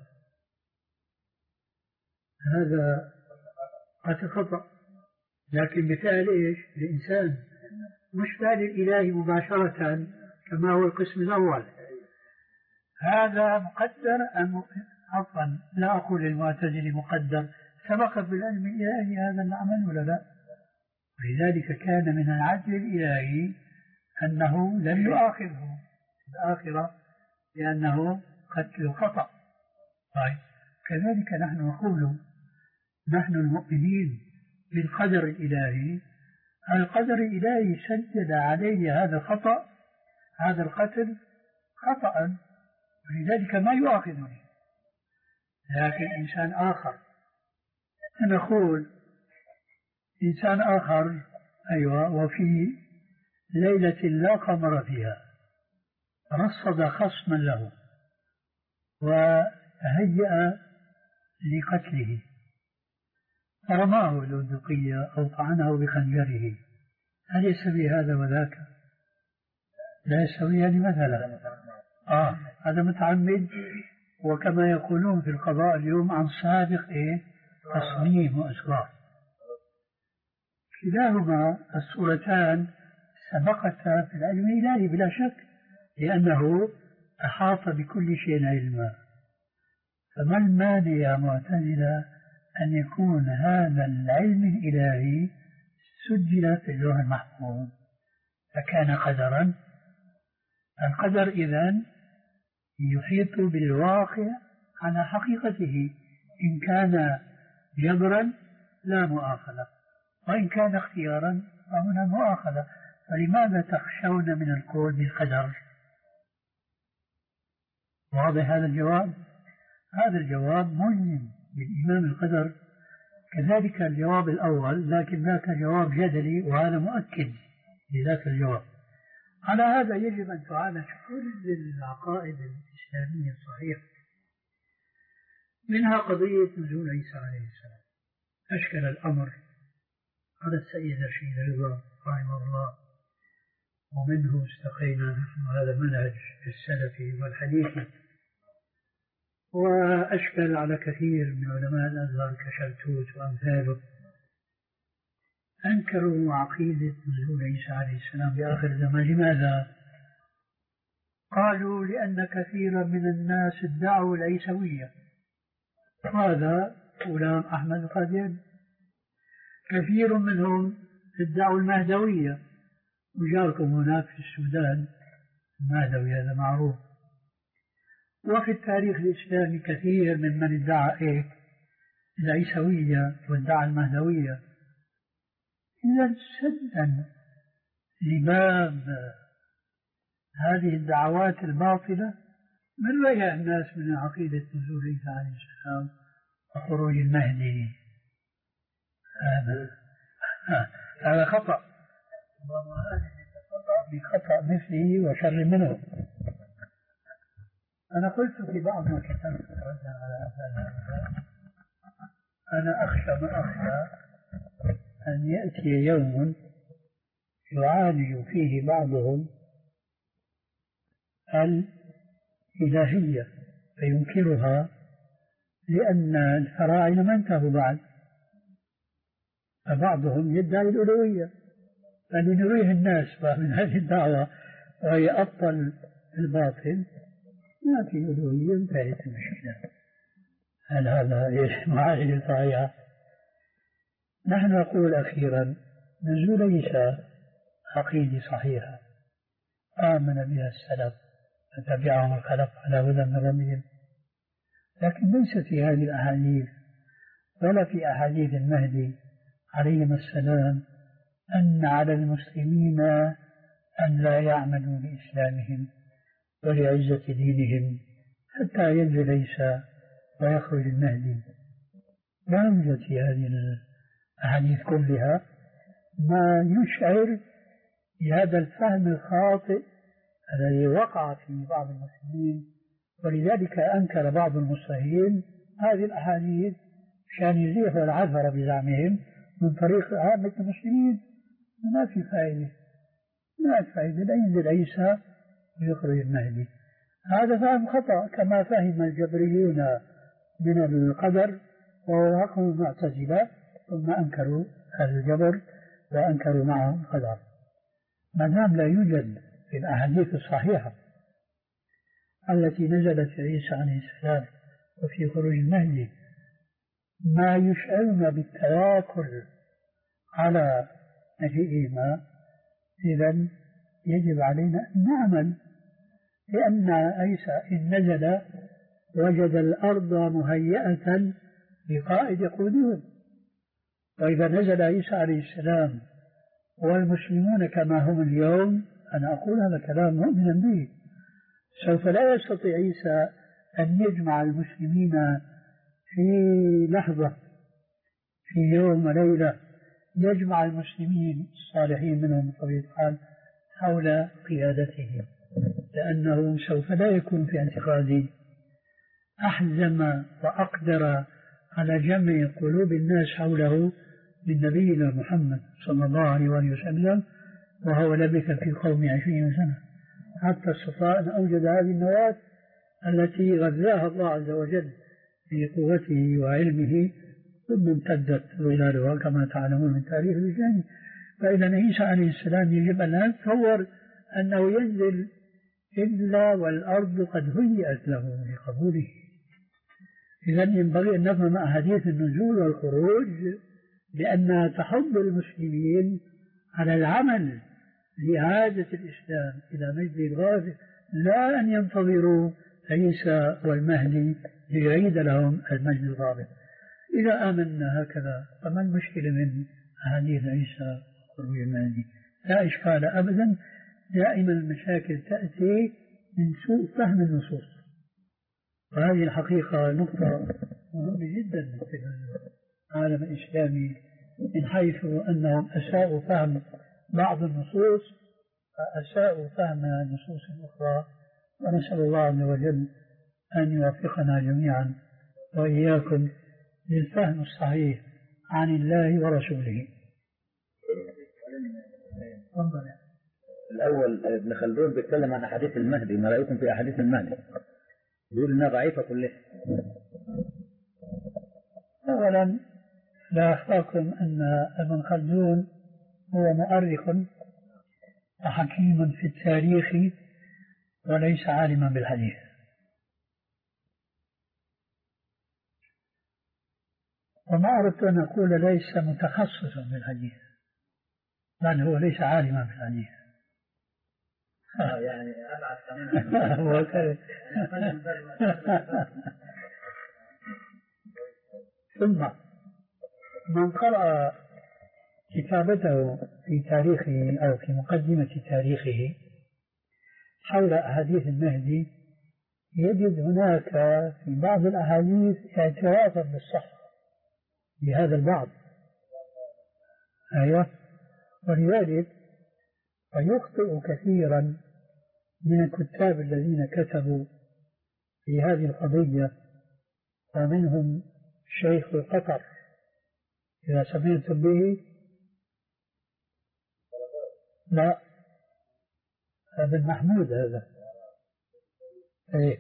هذا قتل خطأ، لكن بفعل إيش؟ الإنسان، مش فعل الإله مباشرة كما هو القسم الأول. هذا مقدر أم عفوا لا أقول المعتزلي مقدر، سبق بالعلم الإلهي هذا العمل ولا لا؟ ولذلك كان من العدل الإلهي أنه لم يؤاخذه في الآخرة لأنه قتل خطأ. طيب كذلك نحن نقول نحن المؤمنين بالقدر الإلهي، القدر الإلهي سجل عليه هذا الخطأ، هذا القتل خطأ، ولذلك ما يؤاخذني. لكن إنسان آخر، نقول إنسان آخر أيوة وفي ليلة لا قمر فيها رصد خصما له وهيأ لقتله، فرماه بالبندقية أو طعنه بخنجره، هل يستوي هذا وذاك؟ لا يستويان مثلا. آه هذا متعمد، وكما يقولون في القضاء اليوم عن سابق إيه؟ تصميم وإسراف. كلاهما الصورتان سبقتا في العلم الإلهي بلا شك، لأنه أحاط بكل شيء علما. فما المانع يا معتزلة أن يكون هذا العلم الإلهي سجل في اللوح المحفوظ فكان قدرا؟ القدر إذن يحيط بالواقع على حقيقته، إن كان جبرا لا مؤاخذة، وإن كان اختيارا فهنا مؤاخذة. فلماذا تخشون من القول بالقدر؟ واضح هذا الجواب؟ هذا الجواب ملزم بالإيمان بالقدر، كذلك الجواب الأول، لكن ذاك جواب جدلي وهذا مؤكد لذاك الجواب. على هذا يجب أن تعالج كل العقائد الإسلامية الصحيحة، منها قضية نزول عيسى عليه السلام. أشكل الأمر على السيد رشيد رضا رحمه الله، ومنه استقينا نحن هذا المنهج السلفي والحديثي، وأشكل على كثير من علماء الأزهر كشلتوت وأمثاله، أنكروا عقيدة نزول عيسى عليه السلام بآخر الزمان. لماذا؟ قالوا لأن كثيرا من الناس ادعوا العيسوية، هذا غلام أحمد القادياني. كثير منهم ادعوا المهدوية، وجاركم هناك في السودان المهدوي هذا معروف. وفي التاريخ الإسلامي كثير ممن ادعى إيه العيسوية وادعى المهدوية. إذا سدا لباب هذه الدعوات الباطلة من رجع الناس من عقيدة نزول عيسى عليه السلام وخروج المهدي. هذا هذا خطأ، بخطأ مثله وشر منه. أنا قلت في بعض ما كتبت ردا على هذا، أنا أخشى ما أخشى أن يأتي يوم يعالج فيه بعضهم الإلهية فينكرها، لأن الفراعنة ما انتهوا بعد، فبعضهم يدعي الألوهية، فلنريه الناس من هذه الدعوة وهي أبطل الباطل ما في ألوهية، انتهت المشكلة. هل هذا معالج صحيحة؟ نحن نقول أخيرا نزول عيسى عقيدة صحيحة آمن بها السلف فتبعهم الخلف على هدى من ربهم، لكن ليس في هذه الأحاديث ولا في أحاديث المهدي عليهم السلام أن على المسلمين أن لا يعملوا لإسلامهم ولعزة دينهم حتى ينزل عيسى ويخرج المهدي. لا يوجد في هذه الأحاديث كلها ما يشعر بهذا الفهم الخاطئ الذي وقع في بعض المسلمين، ولذلك أنكر بعض المصلحين هذه الأحاديث عشان يزيحوا العثرة بزعمهم من طريق عامة المسلمين. ما في فائدة، ما في فائدة، لا ينزل عيسى ويخرج المهدي. هذا فهم خطأ كما فهم الجبريون من القدر ووافقوا المعتزلة، ثم أنكروا هذا الجبر وأنكروا معه القدر. ما دام لا يوجد في الأحاديث الصحيحة التي نزلت في عيسى عليه السلام وفي خروج المهدي ما يشعرنا بالتواكل على مجيئهما، إذن يجب علينا أن نعمل، لأن عيسى إن نزل وجد الأرض مهيئة لقائد يقودهم، وإذا نزل عيسى عليه السلام والمسلمون كما هم اليوم، أنا أقول هذا كلام مؤمنا به، سوف لا يستطيع عيسى أن يجمع المسلمين في لحظة في يوم وليلة، يجمع المسلمين الصالحين منهم بطبيعة الحال حول قيادته، لأنه سوف لا يكون في اعتقادي أحزم وأقدر على جمع قلوب الناس حوله من نبينا محمد صلى الله عليه وسلم، وهو لبث في قوم عشرين سنة حتى استطاع أن أوجد هذه النواة التي غذاها الله عز وجل في قوته وعلمه ثم امتدت ظلالها كما تعلمون من تاريخ الإسلام. فإذا عيسى عليه السلام يجب أن لا نتصور أنه ينزل إلا والأرض قد هيئت له لقبوله. إذا ينبغي أن نفهم أحاديث النزول والخروج لأنها تحض المسلمين على العمل لإعادة الإسلام إلى مجد الغاية، لا أن ينتظروا عيسى والمهدي ليعيد لهم المجد الغابر. إذا آمنا هكذا فما المشكلة من أحاديث عيسى وخروج المهدي؟ لا إشكال أبدا. دائما المشاكل تأتي من سوء فهم النصوص، وهذه الحقيقة نقطة مهمة جدا في العالم الإسلامي، من حيث أنهم أساءوا فهم بعض النصوص فأساءوا فهم النصوص الأخرى. ونسأل الله عز وجل أن يوفقنا جميعا وإياكم للفهم الصحيح عن الله ورسوله. الأول ابن خلدون بيتكلم عن أحاديث المهدي، ما رأيكم في أحاديث المهدي؟ يقول إنها ضعيفة كلها. أولا لا أخفاكم أن ابن خلدون هو مؤرخ وحكيم في التاريخ وليس عالما بالحديث. وما أردت أن أقول ليس متخصصا بالحديث، بل هو ليس عالما بالحديث. آه يعني أبعد كمان. ثم من قرأ كتابته في تاريخه أو في مقدمة تاريخه حول أحاديث المهدي يجد هناك في بعض الأحاديث اعترافا بالصحة بهذا البعض. أيوة. ولذلك فيخطئ كثيرا من الكتاب الذين كتبوا في هذه القضية، ومنهم شيخ قطر إذا سمعتم به. لا، ابن محمود هذا. ايه،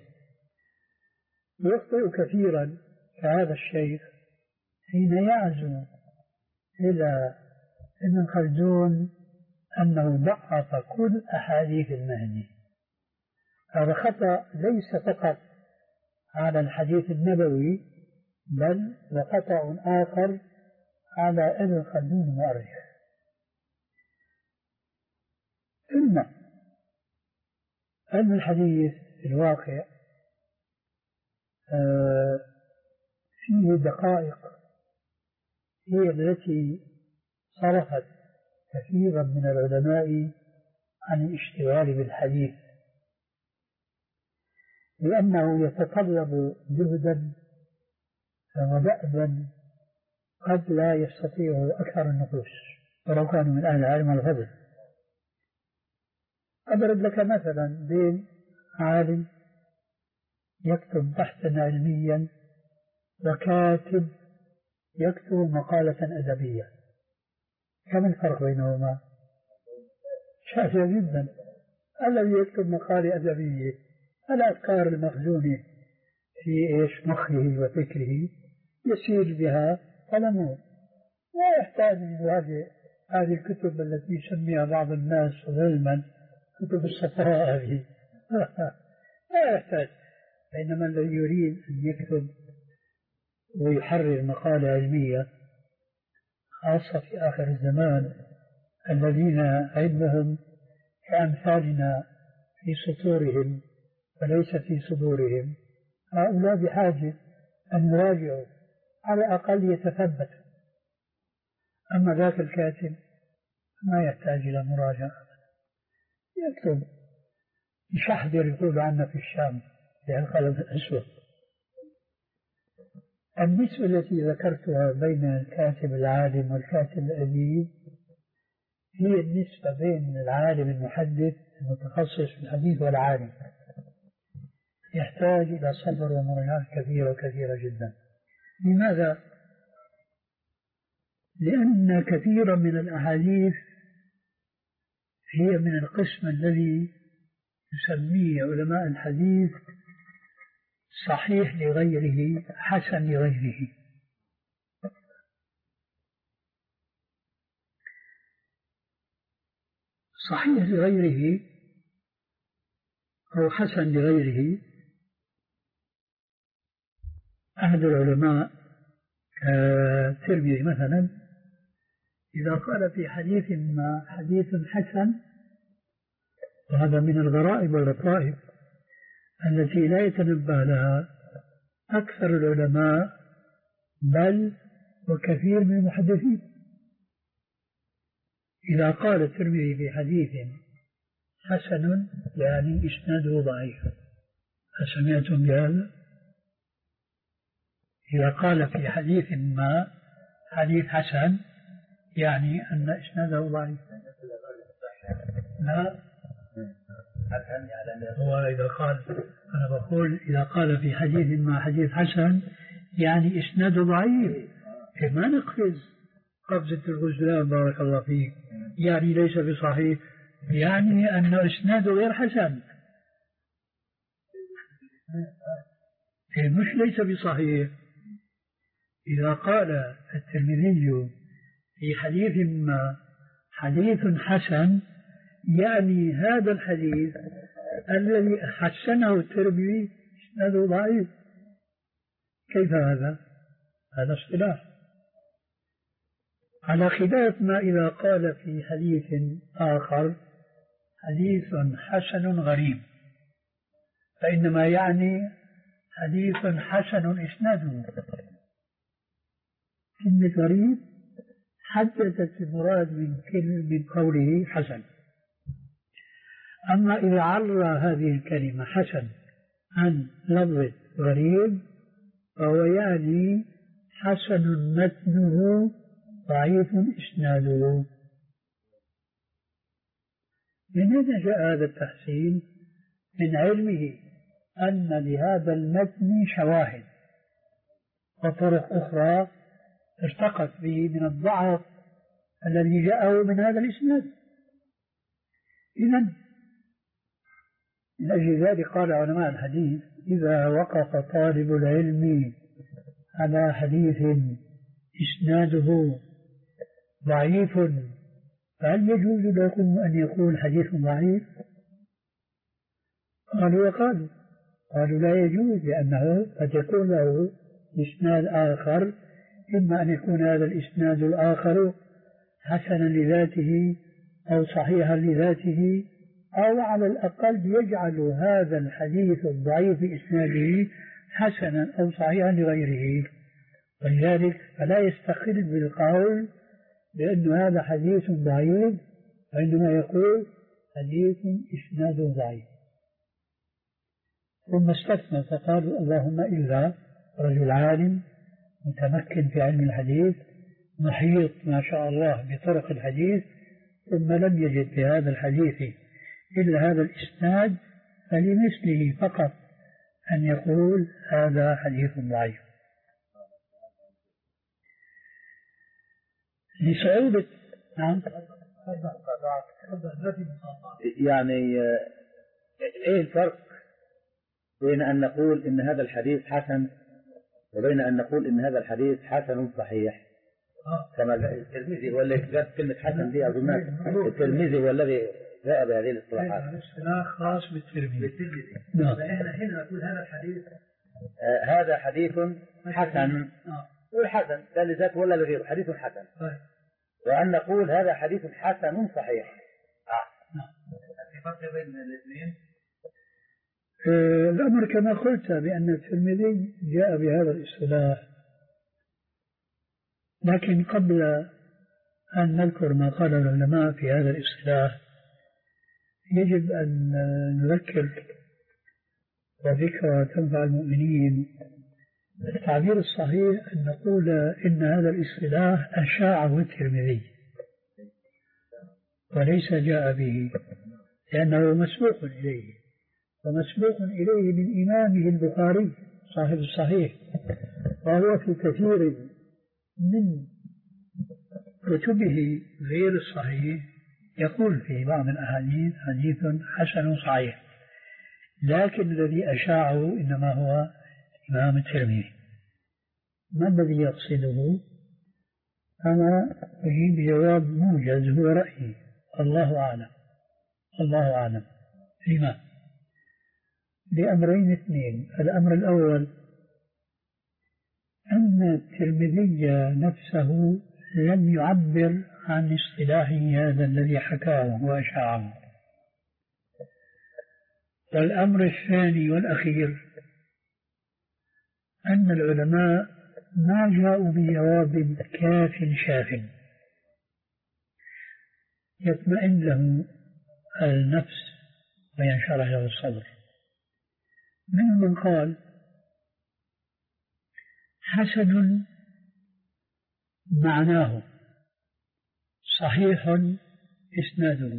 يخطئ كثيرا كهذا الشيخ حين يعزو إلى ابن خلدون أنه ضعف كل أحاديث المهدي. هذا خطأ ليس فقط على الحديث النبوي، بل وخطأ آخر على ابن خلدون المؤرخ. ثم علم الحديث في الواقع فيه دقائق هي التي صرفت كثيرا من العلماء عن الاشتغال بالحديث، لأنه يتطلب جهدا ودأبا قد لا يستطيعه أكثر النفوس ولو كانوا من أهل العلم والفضل. أضرب لك مثلا بين عالم يكتب بحثا علميا وكاتب يكتب مقالة أدبية، كم الفرق بينهما؟ شاسع جدا. الذي يكتب مقالة أدبية الأفكار المخزونة في إيش مخه وفكره يسير بها قلمه، لا يحتاج هذه هذه الكتب التي يسميها بعض الناس علما كتب الصفراء هذه لا يحتاج. بينما الذي يريد أن يكتب ويحرر مقالة علمية خاصة في آخر الزمان، الذين علمهم كأمثالنا في سطورهم وليس في صدورهم، هؤلاء بحاجة أن يراجعوا على الأقل يتثبتوا. أما ذاك الكاتب ما يحتاج إلى مراجعة، يكتب يشحذر يقول عنا في الشام بالقلم الأسود. النسبة التي ذكرتها بين الكاتب العالم والكاتب الأديب هي النسبة بين العالم المحدث المتخصص في الحديث والعالم، يحتاج إلى صبر ومراجعات كثيرة وكثيرة جدا. لماذا؟ لأن كثيرا من الأحاديث هي من القسم الذي يسميه علماء الحديث صحيح لغيره حسن لغيره. صحيح لغيره أو حسن لغيره. أحد العلماء كالترمذي مثلا إذا قال في حديث ما حديث حسن، وهذا من الغرائب واللطائف التي لا يتنبه لها أكثر العلماء بل وكثير من المحدثين، إذا قال الترمذي في حديث حسن يعني إسناده ضعيف. أسمعتم بهذا؟ إذا قال في حديث ما حديث حسن يعني أن إسناده ضعيف. لا، هو إذا قال، أنا بقول إذا قال في حديث ما حديث حسن يعني إسناده ضعيف، ما نقفز قفزة الغزلان بارك الله فيك، يعني ليس بصحيح، يعني أن إسناده غير حسن، مش ليس بصحيح. إذا قال الترمذي في حديث ما حديث حسن يعني هذا الحديث الذي حسنه الترمذي إسناده ضعيف. كيف هذا؟ هذا اصطلاح، على خلاف ما إذا قال في حديث آخر حديث حسن غريب، فإنما يعني حديث حسن إسناده. كلمة غريب حدثت المراد من من قوله حسن. أما إذا عرى هذه الكلمة حسن عن لفظ غريب فهو يعني حسن متنه ضعيف إسناده. من أين جاء هذا التحسين؟ من علمه أن لهذا المتن شواهد وطرق أخرى ارتقت به من الضعف الذي جاءه من هذا الإسناد. إذن من أجل ذلك قال علماء الحديث إذا وقف طالب العلم على حديث إسناده ضعيف فهل يجوز له أن يقول حديث ضعيف؟ قالوا وقالوا قالوا لا يجوز، لأنه قد يكون له إسناد آخر، إما أن يكون هذا الإسناد الآخر حسنا لذاته أو صحيحا لذاته، أو على الأقل يجعل هذا الحديث الضعيف في إسناده حسنا أو صحيحا لغيره. ولذلك فلا يستقل بالقول بأن هذا حديث ضعيف، وإنما يقول حديث إسناده ضعيف. ثم استثنى فقالوا اللهم إلا رجل عالم متمكن في علم الحديث محيط ما شاء الله بطرق الحديث ثم لم يجد في هذا الحديث إلا هذا الإسناد، فلمثله فقط أن يقول هذا حديث ضعيف. لصعوبة نعم يعني ايه الفرق بين ان نقول ان هذا الحديث حسن وبين ان نقول ان هذا الحديث حسن صحيح؟ كما الترمذي هو الذي جاب كلمة حسن دي اظن الترمذي هو الذي جاء بهذه الاصطلاحات. اصطلاح خاص بالترمذي. نعم. فاحنا هنا نقول هذا الحديث آه هذا حديث حسن والحسن لا لذاته ولا لغيره حديث حسن، وأن نقول هذا حديث حسن صحيح. آه. في فرق بين الاثنين؟ آه الأمر كما قلت بأن الترمذي جاء بهذا الاصطلاح، لكن قبل أن نذكر ما قال العلماء في هذا الاصطلاح يجب أن نذكر وذكرى تنفع المؤمنين. التعبير الصحيح أن نقول إن هذا الاصطلاح أشاعه الترمذي وليس جاء به، لأنه مسبوق إليه، ومسبوق إليه من إمامه البخاري صاحب الصحيح، وهو في كثير من كتبه غير الصحيح يقول في بعض الأحاديث حديث حسن صحيح، لكن الذي أشاعه إنما هو الإمام الترمذي. ما الذي يقصده؟ أنا أجيب بجواب موجز هو رأيي، الله أعلم. الله أعلم. لما؟ لأمرين اثنين. الأمر الأول أن الترمذي نفسه لم يعبر عن اصطلاحه هذا الذي حكاه وأشاعه. والأمر الثاني والأخير أن العلماء ما جاءوا بجواب كاف شاف يطمئن له النفس وينشرح له الصدر. منهم من قال حسن معناه صحيح إسناده،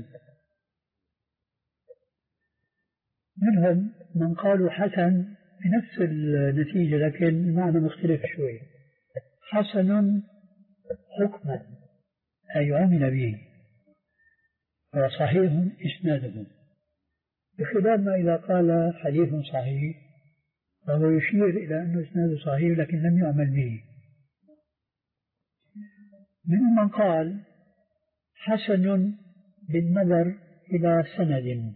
منهم من قالوا حسن بنفس النتيجة لكن المعنى مختلف شوي، حسن حكما أي عمل به، وصحيح إسناده، بخلاف ما إذا قال حديث صحيح فهو يشير إلى أنه إسناده صحيح لكن لم يعمل به. منهم من قال حسن بالنظر إلى سند،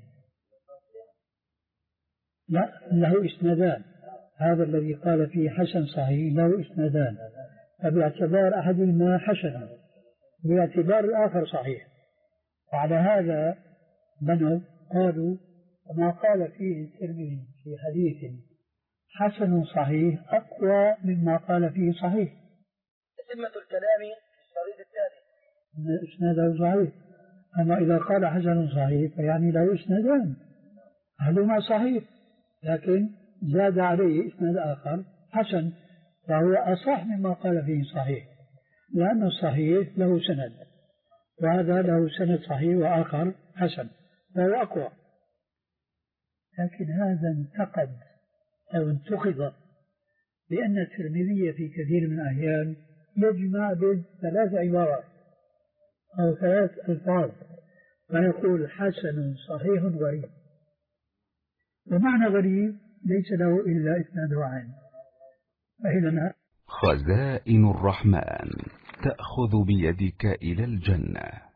لا له إسنادان، هذا الذي قال فيه حسن صحيح له إسنادان، فباعتبار أحدهما حسن باعتبار الآخر صحيح، وعلى هذا بنوا قالوا ما قال فيه الترمذي في حديث حسن صحيح أقوى مما قال فيه صحيح. تتمة الكلام في الشريط الثاني إن إسناده صحيح، أما إذا قال حسن صحيح فيعني له إسنادان، أحدهما صحيح لكن زاد عليه إسناد آخر حسن، فهو أصح مما قال فيه صحيح، لأن الصحيح له سند وهذا له سند صحيح وآخر حسن فهو أقوى. لكن هذا انتقد أو انتقد لأن الترمذي في كثير من الأحيان يجمع بين ثلاث عبارات أو ثلاث ألفاظ فيقول حسن صحيح غريب، ومعنى غريب ليس له إلا إسناد واحد. فإذا خزائن الرحمن تأخذ بيدك إلى الجنة.